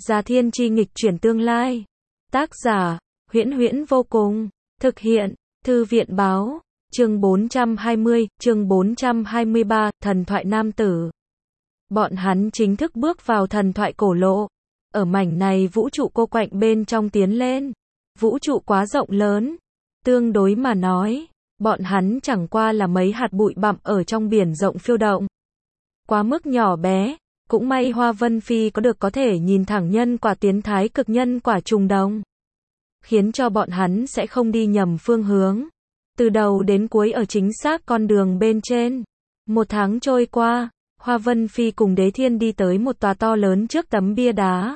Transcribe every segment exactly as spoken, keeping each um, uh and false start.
Gia Thiên Chi nghịch chuyển tương lai. Tác giả, Huyễn Huyễn vô cùng. Thực hiện, Thư viện báo. Chương bốn trăm hai mươi, chương bốn trăm hai mươi ba, thần thoại nam tử. Bọn hắn chính thức bước vào thần thoại cổ lộ. Ở mảnh này vũ trụ cô quạnh bên trong tiến lên. Vũ trụ quá rộng lớn. Tương đối mà nói, bọn hắn chẳng qua là mấy hạt bụi bặm ở trong biển rộng phiêu động. Quá mức nhỏ bé, cũng may Hoa Vân Phi có được có thể nhìn thẳng nhân quả tiến thái cực nhân quả trùng đồng. Khiến cho bọn hắn sẽ không đi nhầm phương hướng. Từ đầu đến cuối ở chính xác con đường bên trên. Một tháng trôi qua, Hoa Vân Phi cùng Đế Thiên đi tới một tòa to lớn trước tấm bia đá.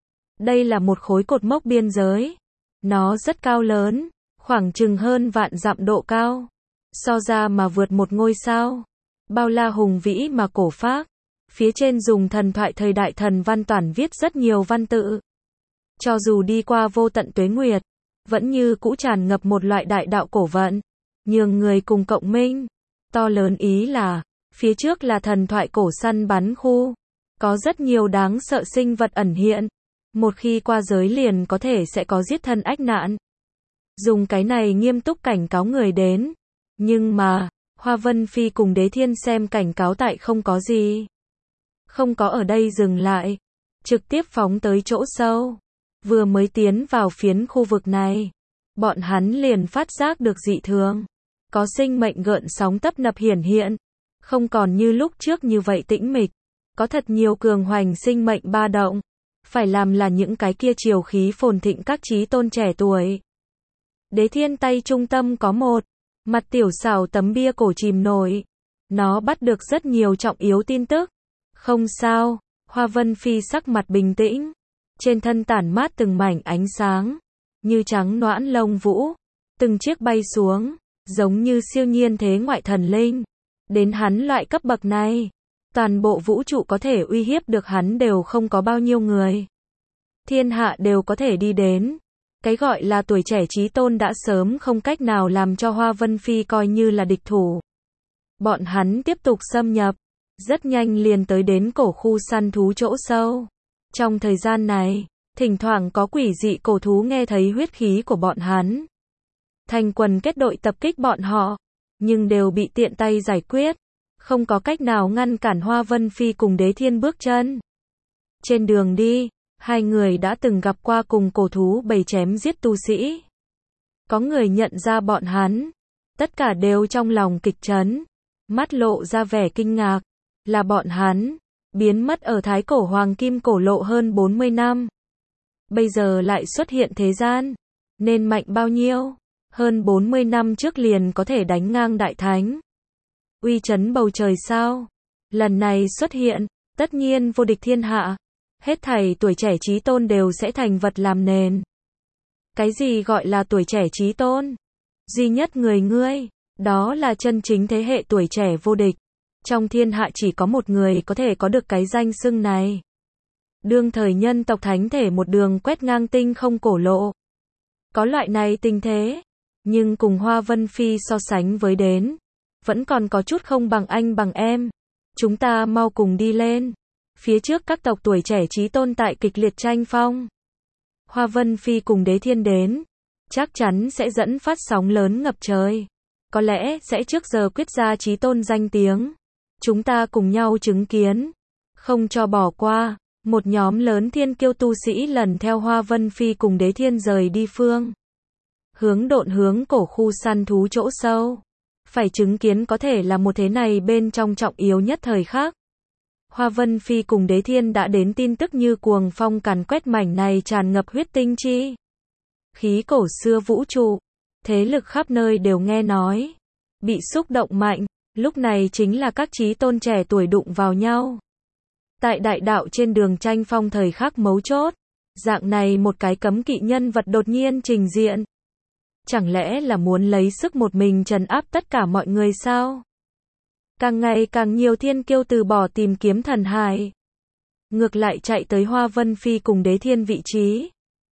Đây là một khối cột mốc biên giới. Nó rất cao lớn, khoảng chừng hơn vạn dặm độ cao. So ra mà vượt một ngôi sao. Bao la hùng vĩ mà cổ phác. Phía trên dùng thần thoại thời đại thần văn toàn viết rất nhiều văn tự. Cho dù đi qua vô tận tuế nguyệt, vẫn như cũ tràn ngập một loại đại đạo cổ vận, nhường người cùng cộng minh. To lớn ý là, phía trước là thần thoại cổ săn bắn khu. Có rất nhiều đáng sợ sinh vật ẩn hiện. Một khi qua giới liền có thể sẽ có giết thân ách nạn. Dùng cái này nghiêm túc cảnh cáo người đến. Nhưng mà, Hoa Vân Phi cùng Đế Thiên xem cảnh cáo tại không có gì. Không có ở đây dừng lại. Trực tiếp phóng tới chỗ sâu. Vừa mới tiến vào phiến khu vực này. Bọn hắn liền phát giác được dị thường. Có sinh mệnh gợn sóng tấp nập hiển hiện. Không còn như lúc trước như vậy tĩnh mịch. Có thật nhiều cường hoành sinh mệnh ba động. Phải làm là những cái kia triều khí phồn thịnh các chí tôn trẻ tuổi. Đế Thiên tay trung tâm có một mặt tiểu xảo tấm bia cổ chìm nổi. Nó bắt được rất nhiều trọng yếu tin tức. Không sao, Hoa Vân Phi sắc mặt bình tĩnh. Trên thân tản mát từng mảnh ánh sáng. Như trắng noãn lông vũ. Từng chiếc bay xuống. Giống như siêu nhiên thế ngoại thần linh. Đến hắn loại cấp bậc này. Toàn bộ vũ trụ có thể uy hiếp được hắn đều không có bao nhiêu người. Thiên hạ đều có thể đi đến. Cái gọi là tuổi trẻ chí tôn đã sớm không cách nào làm cho Hoa Vân Phi coi như là địch thủ. Bọn hắn tiếp tục xâm nhập. Rất nhanh liền tới đến cổ khu săn thú chỗ sâu. Trong thời gian này, thỉnh thoảng có quỷ dị cổ thú nghe thấy huyết khí của bọn hắn. Thành quần kết đội tập kích bọn họ. Nhưng đều bị tiện tay giải quyết. Không có cách nào ngăn cản Hoa Vân Phi cùng Đế Thiên bước chân. Trên đường đi, hai người đã từng gặp qua cùng cổ thú bầy chém giết tu sĩ. Có người nhận ra bọn hắn. Tất cả đều trong lòng kịch chấn. Mắt lộ ra vẻ kinh ngạc. Là bọn hắn. Biến mất ở thái cổ hoàng kim cổ lộ hơn bốn mươi năm. Bây giờ lại xuất hiện thế gian. Nên mạnh bao nhiêu? Hơn bốn mươi năm trước liền có thể đánh ngang đại thánh. Uy chấn bầu trời sao? Lần này xuất hiện, tất nhiên vô địch thiên hạ. Hết thảy tuổi trẻ chí tôn đều sẽ thành vật làm nền. Cái gì gọi là tuổi trẻ chí tôn? Duy nhất người ngươi, đó là chân chính thế hệ tuổi trẻ vô địch. Trong thiên hạ chỉ có một người có thể có được cái danh xưng này. Đương thời nhân tộc thánh thể một đường quét ngang tinh không cổ lộ. Có loại này tình thế, nhưng cùng Hoa Vân Phi so sánh với đến, vẫn còn có chút không bằng anh bằng em. Chúng ta mau cùng đi lên. Phía trước các tộc tuổi trẻ chí tôn tại kịch liệt tranh phong. Hoa Vân Phi cùng Đế Thiên đến, chắc chắn sẽ dẫn phát sóng lớn ngập trời. Có lẽ sẽ trước giờ quyết ra chí tôn danh tiếng. Chúng ta cùng nhau chứng kiến. Không cho bỏ qua. Một nhóm lớn thiên kiêu tu sĩ lần theo Hoa Vân Phi cùng Đế Thiên rời đi phương. Hướng độn hướng cổ khu săn thú chỗ sâu. Phải chứng kiến có thể là một thế này bên trong trọng yếu nhất thời khắc. Hoa Vân Phi cùng Đế Thiên đã đến tin tức như cuồng phong càn quét mảnh này tràn ngập huyết tinh chi. Khí cổ xưa vũ trụ. Thế lực khắp nơi đều nghe nói. Bị xúc động mạnh. Lúc này chính là các chí tôn trẻ tuổi đụng vào nhau. Tại đại đạo trên đường tranh phong thời khắc mấu chốt. Dạng này một cái cấm kỵ nhân vật đột nhiên trình diện. Chẳng lẽ là muốn lấy sức một mình trấn áp tất cả mọi người sao? Càng ngày càng nhiều thiên kiêu từ bỏ tìm kiếm thần hải. Ngược lại chạy tới Hoa Vân Phi cùng Đế Thiên vị trí.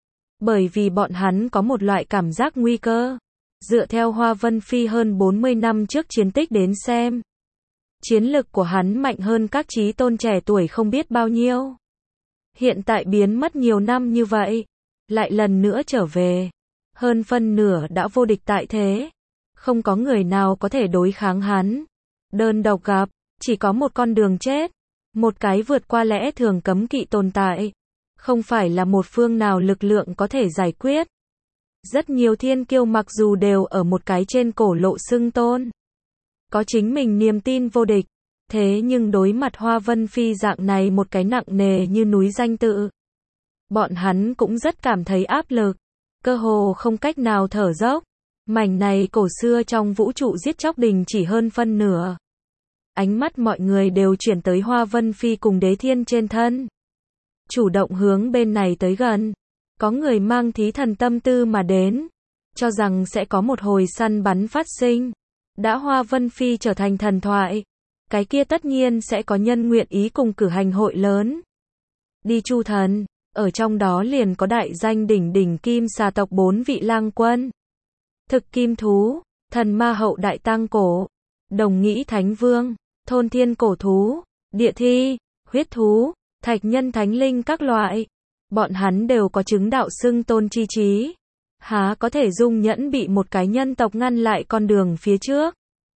Bởi vì bọn hắn có một loại cảm giác nguy cơ. Dựa theo Hoa Vân Phi hơn bốn mươi năm trước chiến tích đến xem. Chiến lực của hắn mạnh hơn các chí tôn trẻ tuổi không biết bao nhiêu. Hiện tại biến mất nhiều năm như vậy, lại lần nữa trở về. Hơn phân nửa đã vô địch tại thế. Không có người nào có thể đối kháng hắn. Đơn độc gặp, chỉ có một con đường chết. Một cái vượt qua lẽ thường cấm kỵ tồn tại. Không phải là một phương nào lực lượng có thể giải quyết. Rất nhiều thiên kiêu mặc dù đều ở một cái trên cổ lộ xưng tôn. Có chính mình niềm tin vô địch. Thế nhưng đối mặt Hoa Vân Phi dạng này một cái nặng nề như núi danh tự. Bọn hắn cũng rất cảm thấy áp lực. Cơ hồ không cách nào thở dốc. Mảnh này cổ xưa trong vũ trụ giết chóc đình chỉ hơn phân nửa. Ánh mắt mọi người đều chuyển tới Hoa Vân Phi cùng Đế Thiên trên thân. Chủ động hướng bên này tới gần. Có người mang thí thần tâm tư mà đến. Cho rằng sẽ có một hồi săn bắn phát sinh. Đã Hoa Vân Phi trở thành thần thoại. Cái kia tất nhiên sẽ có nhân nguyện ý cùng cử hành hội lớn. Đi chu thần. Ở trong đó liền có đại danh đỉnh đỉnh kim xà tộc bốn vị lang quân. Thực kim thú. Thần ma hậu đại tăng cổ. Đồng nghĩ thánh vương. Thôn thiên cổ thú. Địa thi. Huyết thú. Thạch nhân thánh linh các loại. Bọn hắn đều có chứng đạo xưng tôn chi trí. Há có thể dung nhẫn bị một cái nhân tộc ngăn lại con đường phía trước.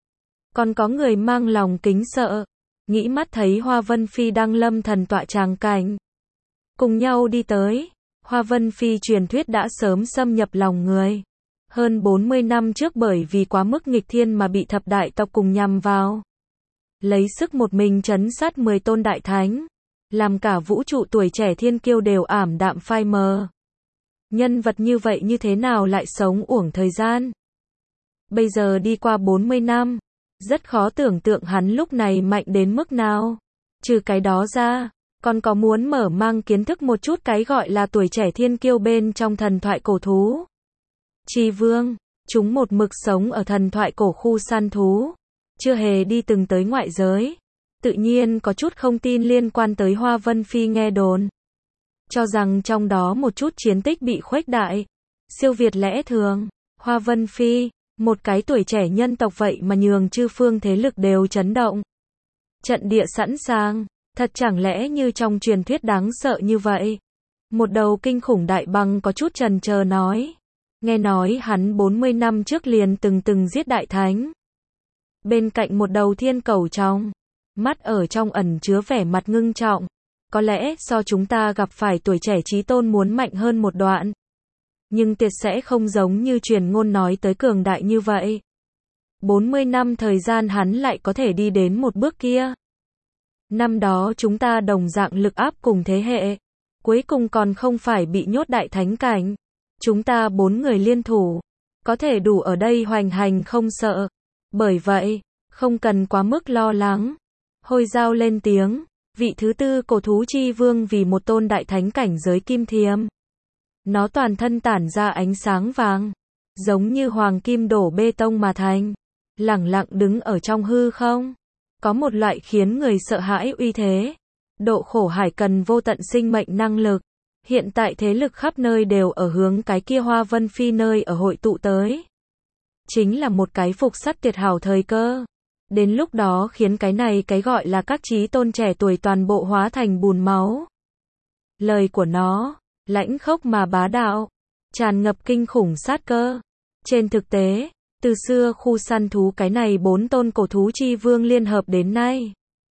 Còn có người mang lòng kính sợ. Nghĩ mắt thấy Hoa Vân Phi đăng lâm thần tọa tràng cảnh. Cùng nhau đi tới. Hoa Vân Phi truyền thuyết đã sớm xâm nhập lòng người. Hơn bốn mươi năm trước bởi vì quá mức nghịch thiên mà bị thập đại tộc cùng nhằm vào. Lấy sức một mình trấn sát mười tôn đại thánh. Làm cả vũ trụ tuổi trẻ thiên kiêu đều ảm đạm phai mờ. Nhân vật như vậy như thế nào lại sống uổng thời gian? Bây giờ đi qua bốn mươi năm. Rất khó tưởng tượng hắn lúc này mạnh đến mức nào. Trừ cái đó ra, còn có muốn mở mang kiến thức một chút cái gọi là tuổi trẻ thiên kiêu bên trong thần thoại cổ thú. Chi vương, chúng một mực sống ở thần thoại cổ khu săn thú. Chưa hề đi từng tới ngoại giới. Tự nhiên có chút không tin liên quan tới Hoa Vân Phi nghe đồn. Cho rằng trong đó một chút chiến tích bị khuếch đại. Siêu việt lẽ thường. Hoa Vân Phi, một cái tuổi trẻ nhân tộc vậy mà nhường chư phương thế lực đều chấn động. Trận địa sẵn sàng. Thật chẳng lẽ như trong truyền thuyết đáng sợ như vậy. Một đầu kinh khủng đại băng có chút chần chờ nói. Nghe nói hắn bốn mươi năm trước liền từng từng giết đại thánh. Bên cạnh một đầu thiên cầu trong. Mắt ở trong ẩn chứa vẻ mặt ngưng trọng. Có lẽ so chúng ta gặp phải tuổi trẻ chí tôn muốn mạnh hơn một đoạn. Nhưng tuyệt sẽ không giống như truyền ngôn nói tới cường đại như vậy. bốn mươi năm thời gian hắn lại có thể đi đến một bước kia. Năm đó chúng ta đồng dạng lực áp cùng thế hệ. Cuối cùng còn không phải bị nhốt đại thánh cảnh. Chúng ta bốn người liên thủ. Có thể đủ ở đây hoành hành không sợ. Bởi vậy, không cần quá mức lo lắng. Hôi dao lên tiếng. Vị thứ tư cổ thú chi vương vì một tôn đại thánh cảnh giới kim thiềm. Nó toàn thân tản ra ánh sáng vàng. Giống như hoàng kim đổ bê tông mà thành. Lẳng lặng đứng ở trong hư không. Có một loại khiến người sợ hãi uy thế. Độ khổ hải cần vô tận sinh mệnh năng lực. Hiện tại thế lực khắp nơi đều ở hướng cái kia Hoa Vân Phi nơi ở hội tụ tới. Chính là một cái phục sắt tuyệt hảo thời cơ. Đến lúc đó khiến cái này cái gọi là các chí tôn trẻ tuổi toàn bộ hóa thành bùn máu. Lời của nó, lãnh khốc mà bá đạo, tràn ngập kinh khủng sát cơ. Trên thực tế, từ xưa khu săn thú cái này bốn tôn cổ thú chi vương liên hợp đến nay.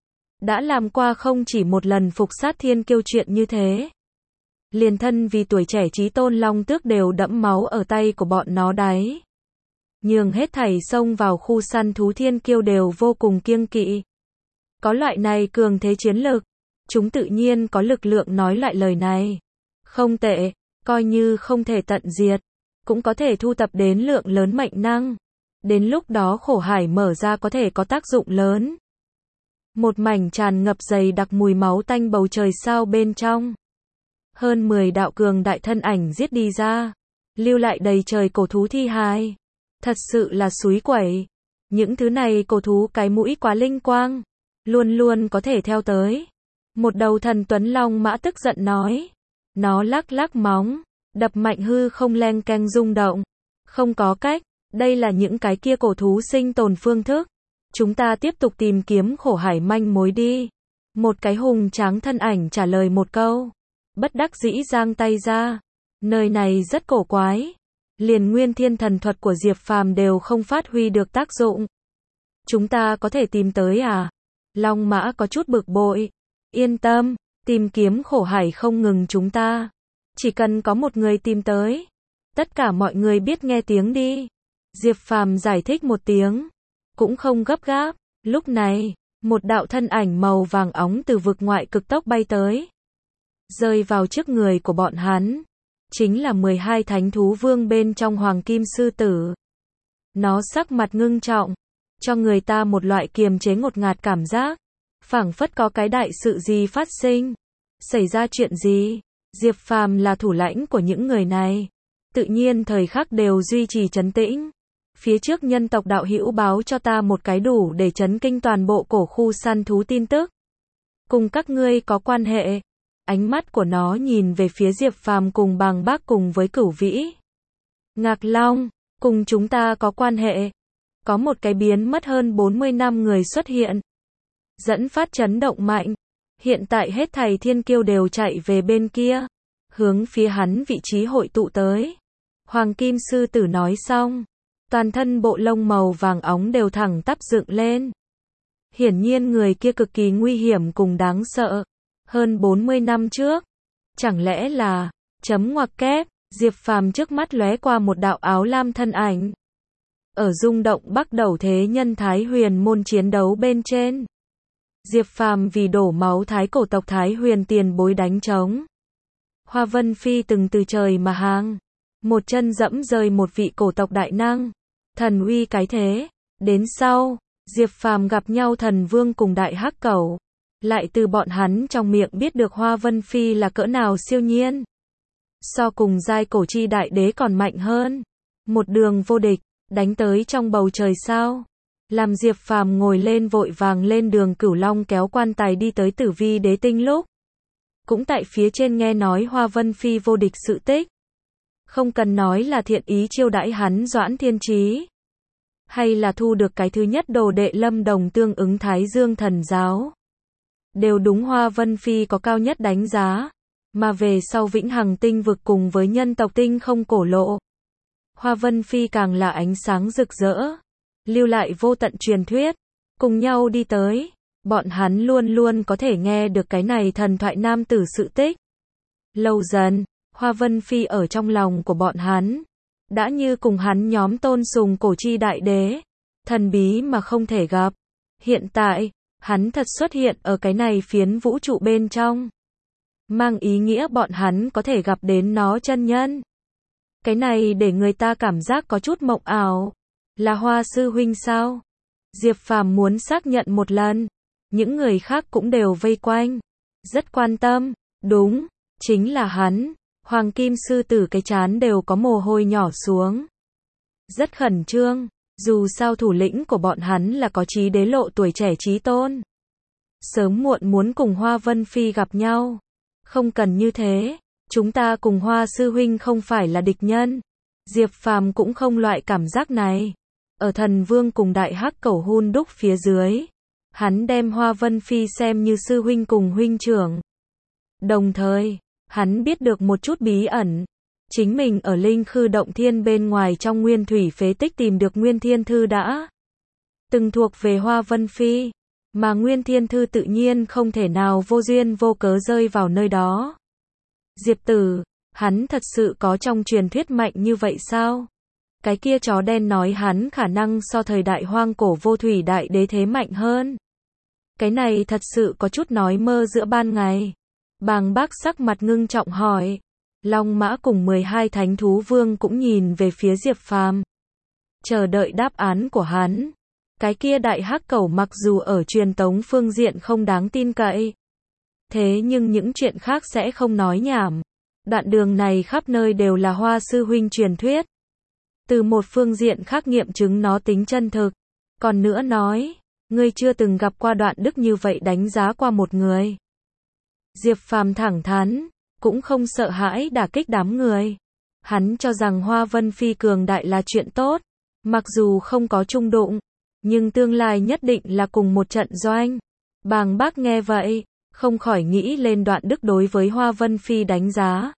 Đã làm qua không chỉ một lần phục sát thiên kiêu chuyện như thế. Liền thân vì tuổi trẻ chí tôn long tước đều đẫm máu ở tay của bọn nó đấy. Nhường hết thảy xông vào khu săn thú thiên kiêu đều vô cùng kiêng kỵ. Có loại này cường thế chiến lực. Chúng tự nhiên có lực lượng nói lại lời này. Không tệ, coi như không thể tận diệt. Cũng có thể thu tập đến lượng lớn mệnh năng. Đến lúc đó khổ hải mở ra có thể có tác dụng lớn. Một mảnh tràn ngập dày đặc mùi máu tanh bầu trời sao bên trong. Hơn mười đạo cường đại thân ảnh giết đi ra. Lưu lại đầy trời cổ thú thi hài. Thật sự là suối quẩy. Những thứ này cổ thú cái mũi quá linh quang. Luôn luôn có thể theo tới. Một đầu thần tuấn long mã tức giận nói. Nó lắc lắc móng. Đập mạnh hư không leng keng rung động. Không có cách. Đây là những cái kia cổ thú sinh tồn phương thức. Chúng ta tiếp tục tìm kiếm khổ hải manh mối đi. Một cái hùng tráng thân ảnh trả lời một câu. bất đắc dĩ giang tay ra. Nơi này rất cổ quái. Liền nguyên thiên thần thuật của Diệp Phàm đều không phát huy được tác dụng. Chúng ta có thể tìm tới à? Long Mã có chút bực bội. Yên tâm, tìm kiếm khổ hải không ngừng chúng ta. Chỉ cần có một người tìm tới. Tất cả mọi người biết nghe tiếng đi. Diệp Phàm giải thích một tiếng. Cũng không gấp gáp. Lúc này, một đạo thân ảnh màu vàng óng từ vực ngoại cực tốc bay tới. Rơi vào trước người của bọn hắn. Chính là mười hai thánh thú vương bên trong hoàng kim sư tử. Nó sắc mặt ngưng trọng. Cho người ta một loại kiềm chế ngột ngạt cảm giác. Phảng phất có cái đại sự gì phát sinh. Xảy ra chuyện gì? Diệp Phàm là thủ lãnh của những người này. Tự nhiên thời khắc đều duy trì trấn tĩnh. Phía trước nhân tộc đạo hữu báo cho ta một cái đủ để chấn kinh toàn bộ cổ khu săn thú tin tức. Cùng các ngươi có quan hệ. Ánh mắt của nó nhìn về phía Diệp Phàm cùng Bàng Bác cùng với Cửu Vĩ. Ngạc Long, cùng chúng ta có quan hệ. Có một cái biến mất hơn bốn mươi năm người xuất hiện. Dẫn phát chấn động mạnh. Hiện tại hết thảy thiên kiêu đều chạy về bên kia. Hướng phía hắn vị trí hội tụ tới. Hoàng Kim Sư Tử nói xong. Toàn thân bộ lông màu vàng óng đều thẳng tắp dựng lên. Hiển nhiên người kia cực kỳ nguy hiểm cùng đáng sợ. Hơn bốn mươi năm trước. Chẳng lẽ là, chấm ngoặc kép, Diệp Phàm trước mắt lóe qua một đạo áo lam thân ảnh. Ở rung động bắt đầu thế nhân Thái Huyền môn chiến đấu bên trên. Diệp Phàm vì đổ máu thái cổ tộc Thái Huyền tiền bối đánh trống. Hoa Vân Phi từng từ trời mà hàng. Một chân dẫm rơi một vị cổ tộc đại năng. Thần uy cái thế. Đến sau, Diệp Phàm gặp nhau thần vương cùng đại hắc cẩu. Lại từ bọn hắn trong miệng biết được Hoa Vân Phi là cỡ nào siêu nhiên. So cùng giai cổ chi đại đế còn mạnh hơn. Một đường vô địch, đánh tới trong bầu trời sao. Làm Diệp Phàm ngồi lên vội vàng lên đường Cửu Long kéo quan tài đi tới Tử Vi Đế Tinh lúc. Cũng tại phía trên nghe nói Hoa Vân Phi vô địch sự tích. Không cần nói là thiện ý chiêu đãi hắn Doãn Thiên Chí. Hay là thu được cái thứ nhất đồ đệ Lâm Đồng tương ứng Thái Dương thần giáo. Đều đúng Hoa Vân Phi có cao nhất đánh giá. Mà về sau Vĩnh Hằng tinh vực cùng với nhân tộc tinh không cổ lộ. Hoa Vân Phi càng là ánh sáng rực rỡ. Lưu lại vô tận truyền thuyết. Cùng nhau đi tới. Bọn hắn luôn luôn có thể nghe được cái này thần thoại nam tử sự tích. Lâu dần, Hoa Vân Phi ở trong lòng của bọn hắn. Đã như cùng hắn nhóm tôn sùng cổ chi đại đế. Thần bí mà không thể gặp. Hiện tại, hắn thật xuất hiện ở cái này phiến vũ trụ bên trong. Mang ý nghĩa bọn hắn có thể gặp đến nó chân nhân. Cái này để người ta cảm giác có chút mộng ảo. Là Hoa sư huynh sao? Diệp Phàm muốn xác nhận một lần. Những người khác cũng đều vây quanh. Rất quan tâm. Đúng, chính là hắn. Hoàng Kim Sư Tử cái chán đều có mồ hôi nhỏ xuống. Rất khẩn trương. Dù sao thủ lĩnh của bọn hắn là có chí đế lộ tuổi trẻ chí tôn. Sớm muộn muốn cùng Hoa Vân Phi gặp nhau. Không cần như thế. Chúng ta cùng Hoa sư huynh không phải là địch nhân. Diệp Phàm cũng không loại cảm giác này. Ở thần vương cùng đại hắc cẩu hun đúc phía dưới. Hắn đem Hoa Vân Phi xem như sư huynh cùng huynh trưởng. Đồng thời, hắn biết được một chút bí ẩn. Chính mình ở Linh Khư Động Thiên bên ngoài trong nguyên thủy phế tích tìm được Nguyên Thiên Thư đã từng thuộc về Hoa Vân Phi. Mà Nguyên Thiên Thư tự nhiên không thể nào vô duyên vô cớ rơi vào nơi đó. Diệp Tử, hắn thật sự có trong truyền thuyết mạnh như vậy sao? Cái kia chó đen nói hắn khả năng so thời đại hoang cổ vô thủy đại đế thế mạnh hơn. Cái này thật sự có chút nói mơ giữa ban ngày. Bàng Bác sắc mặt ngưng trọng hỏi. Long Mã cùng mười hai thánh thú vương cũng nhìn về phía Diệp Phàm. Chờ đợi đáp án của hắn. Cái kia đại hắc cẩu mặc dù ở truyền tống phương diện không đáng tin cậy. Thế nhưng những chuyện khác sẽ không nói nhảm. Đoạn đường này khắp nơi đều là Hoa sư huynh truyền thuyết. Từ một phương diện khác nghiệm chứng nó tính chân thực. Còn nữa nói, ngươi chưa từng gặp qua đoạn đức như vậy đánh giá qua một người. Diệp Phàm thẳng thắn, cũng không sợ hãi đả kích đám người. Hắn cho rằng Hoa Vân Phi cường đại là chuyện tốt. Mặc dù không có chung đụng, nhưng tương lai nhất định là cùng một trận doanh. Bàng Bác nghe vậy, không khỏi nghĩ lên Đoạn Đức đối với Hoa Vân Phi đánh giá.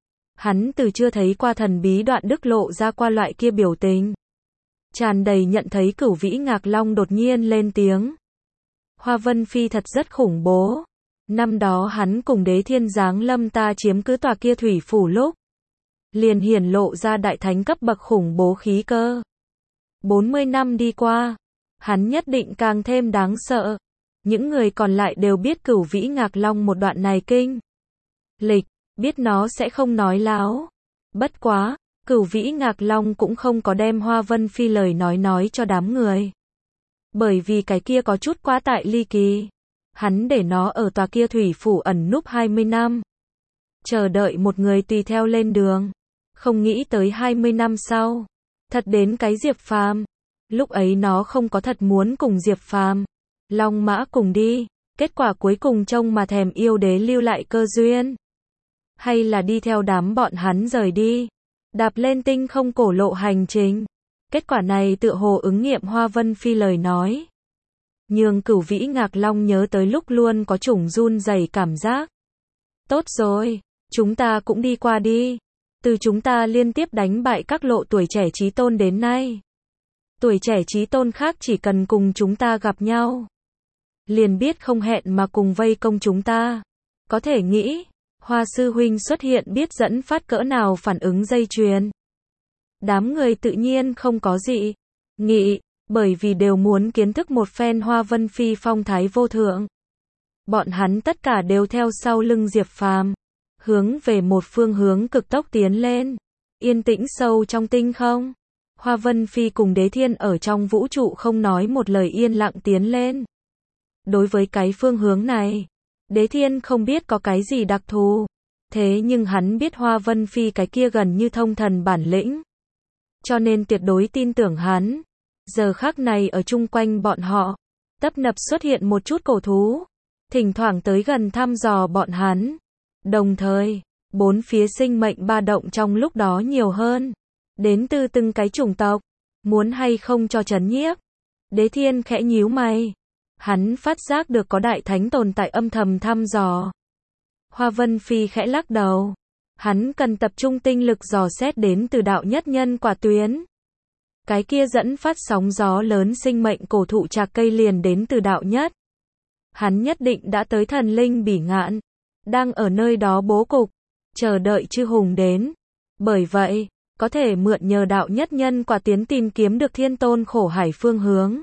Hắn từ chưa thấy qua thần bí Đoạn Đức lộ ra qua loại kia biểu tình. Tràn đầy nhận thấy Cửu Vĩ Ngạc Long đột nhiên lên tiếng. Hoa Vân Phi thật rất khủng bố. Năm đó hắn cùng Đế Thiên giáng lâm ta chiếm cứ tòa kia thủy phủ lúc, liền hiển lộ ra đại thánh cấp bậc khủng bố khí cơ. bốn mươi năm đi qua, hắn nhất định càng thêm đáng sợ. Những người còn lại đều biết Cửu Vĩ Ngạc Long một đoạn này kinh lịch, biết nó sẽ không nói láo. Bất quá, Cửu Vĩ Ngạc Long cũng không có đem Hoa Vân Phi lời nói nói cho đám người. Bởi vì cái kia có chút quá tại ly kỳ. Hắn để nó ở tòa kia thủy phủ ẩn núp hai mươi năm. Chờ đợi một người tùy theo lên đường. Không nghĩ tới hai mươi năm sau. Thật đến cái Diệp Phàm. Lúc ấy nó không có thật muốn cùng Diệp Phàm, Long Mã cùng đi. Kết quả cuối cùng trông mà thèm yêu đế lưu lại cơ duyên. Hay là đi theo đám bọn hắn rời đi. Đạp lên tinh không cổ lộ hành trình. Kết quả này tựa hồ ứng nghiệm Hoa Vân Phi lời nói. Nhường Cửu Vĩ Ngạc Long nhớ tới lúc luôn có chủng run rẩy cảm giác. Tốt rồi, chúng ta cũng đi qua đi. Từ chúng ta liên tiếp đánh bại các lộ tuổi trẻ chí tôn đến nay. Tuổi trẻ chí tôn khác chỉ cần cùng chúng ta gặp nhau, liền biết không hẹn mà cùng vây công chúng ta. Có thể nghĩ, Hoa sư huynh xuất hiện biết dẫn phát cỡ nào phản ứng dây chuyền. Đám người tự nhiên không có gì nghị, bởi vì đều muốn kiến thức một phen Hoa Vân Phi phong thái vô thượng. Bọn hắn tất cả đều theo sau lưng Diệp Phàm, hướng về một phương hướng cực tốc tiến lên. Yên tĩnh sâu trong tinh không, Hoa Vân Phi cùng Đế Thiên ở trong vũ trụ không nói một lời yên lặng tiến lên. Đối với cái phương hướng này, Đế Thiên không biết có cái gì đặc thù, thế nhưng hắn biết Hoa Vân Phi cái kia gần như thông thần bản lĩnh, cho nên tuyệt đối tin tưởng hắn. Giờ khắc này ở chung quanh bọn họ, tấp nập xuất hiện một chút cổ thú, thỉnh thoảng tới gần thăm dò bọn hắn. Đồng thời, bốn phía sinh mệnh ba động trong lúc đó nhiều hơn, đến từ từng cái chủng tộc, muốn hay không cho trấn nhiếp. Đế Thiên khẽ nhíu mày, hắn phát giác được có đại thánh tồn tại âm thầm thăm dò. Hoa Vân Phi khẽ lắc đầu, hắn cần tập trung tinh lực dò xét đến từ đạo nhất nhân quả tuyến. Cái kia dẫn phát sóng gió lớn sinh mệnh cổ thụ trạc cây liền đến từ đạo nhất. Hắn nhất định đã tới thần linh bỉ ngạn, đang ở nơi đó bố cục, chờ đợi chư hùng đến. Bởi vậy, có thể mượn nhờ đạo nhất nhân quả tiến tìm kiếm được thiên tôn khổ hải phương hướng.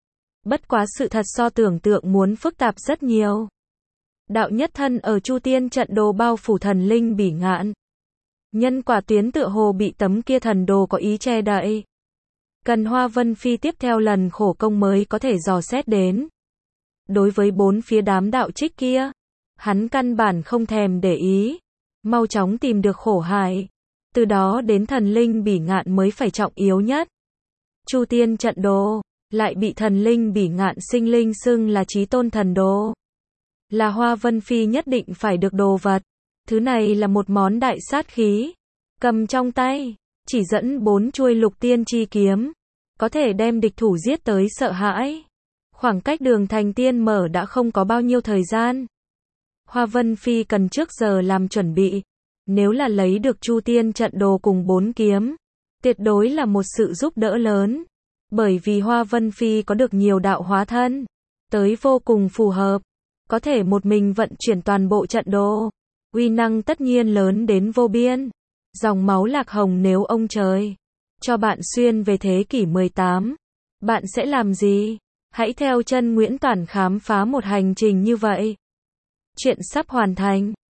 Bất quá sự thật so tưởng tượng muốn phức tạp rất nhiều. Đạo nhất thân ở Chu Tiên trận đồ bao phủ thần linh bỉ ngạn. Nhân quả tuyến tựa hồ bị tấm kia thần đồ có ý che đậy. Cần Hoa Vân Phi tiếp theo lần khổ công mới có thể dò xét đến. Đối với bốn phía đám đạo trích kia, hắn căn bản không thèm để ý. Mau chóng tìm được khổ hải. Từ đó đến thần linh bỉ ngạn mới phải trọng yếu nhất. Chu Tiên trận đồ, lại bị thần linh bỉ ngạn sinh linh xưng là chí tôn thần đồ. Là Hoa Vân Phi nhất định phải được đồ vật. Thứ này là một món đại sát khí. Cầm trong tay, chỉ dẫn bốn chuôi lục tiên chi kiếm, có thể đem địch thủ giết tới sợ hãi. Khoảng cách đường thành tiên mở đã không có bao nhiêu thời gian. Hoa Vân Phi cần trước giờ làm chuẩn bị. Nếu là lấy được Chu Tiên trận đồ cùng bốn kiếm, tuyệt đối là một sự giúp đỡ lớn. Bởi vì Hoa Vân Phi có được nhiều đạo hóa thân, tới vô cùng phù hợp. Có thể một mình vận chuyển toàn bộ trận đồ. Uy năng tất nhiên lớn đến vô biên. Dòng máu lạc hồng nếu ông trời cho bạn xuyên về thế kỷ mười tám, bạn sẽ làm gì? Hãy theo chân Nguyễn Toản khám phá một hành trình như vậy. Chuyện sắp hoàn thành.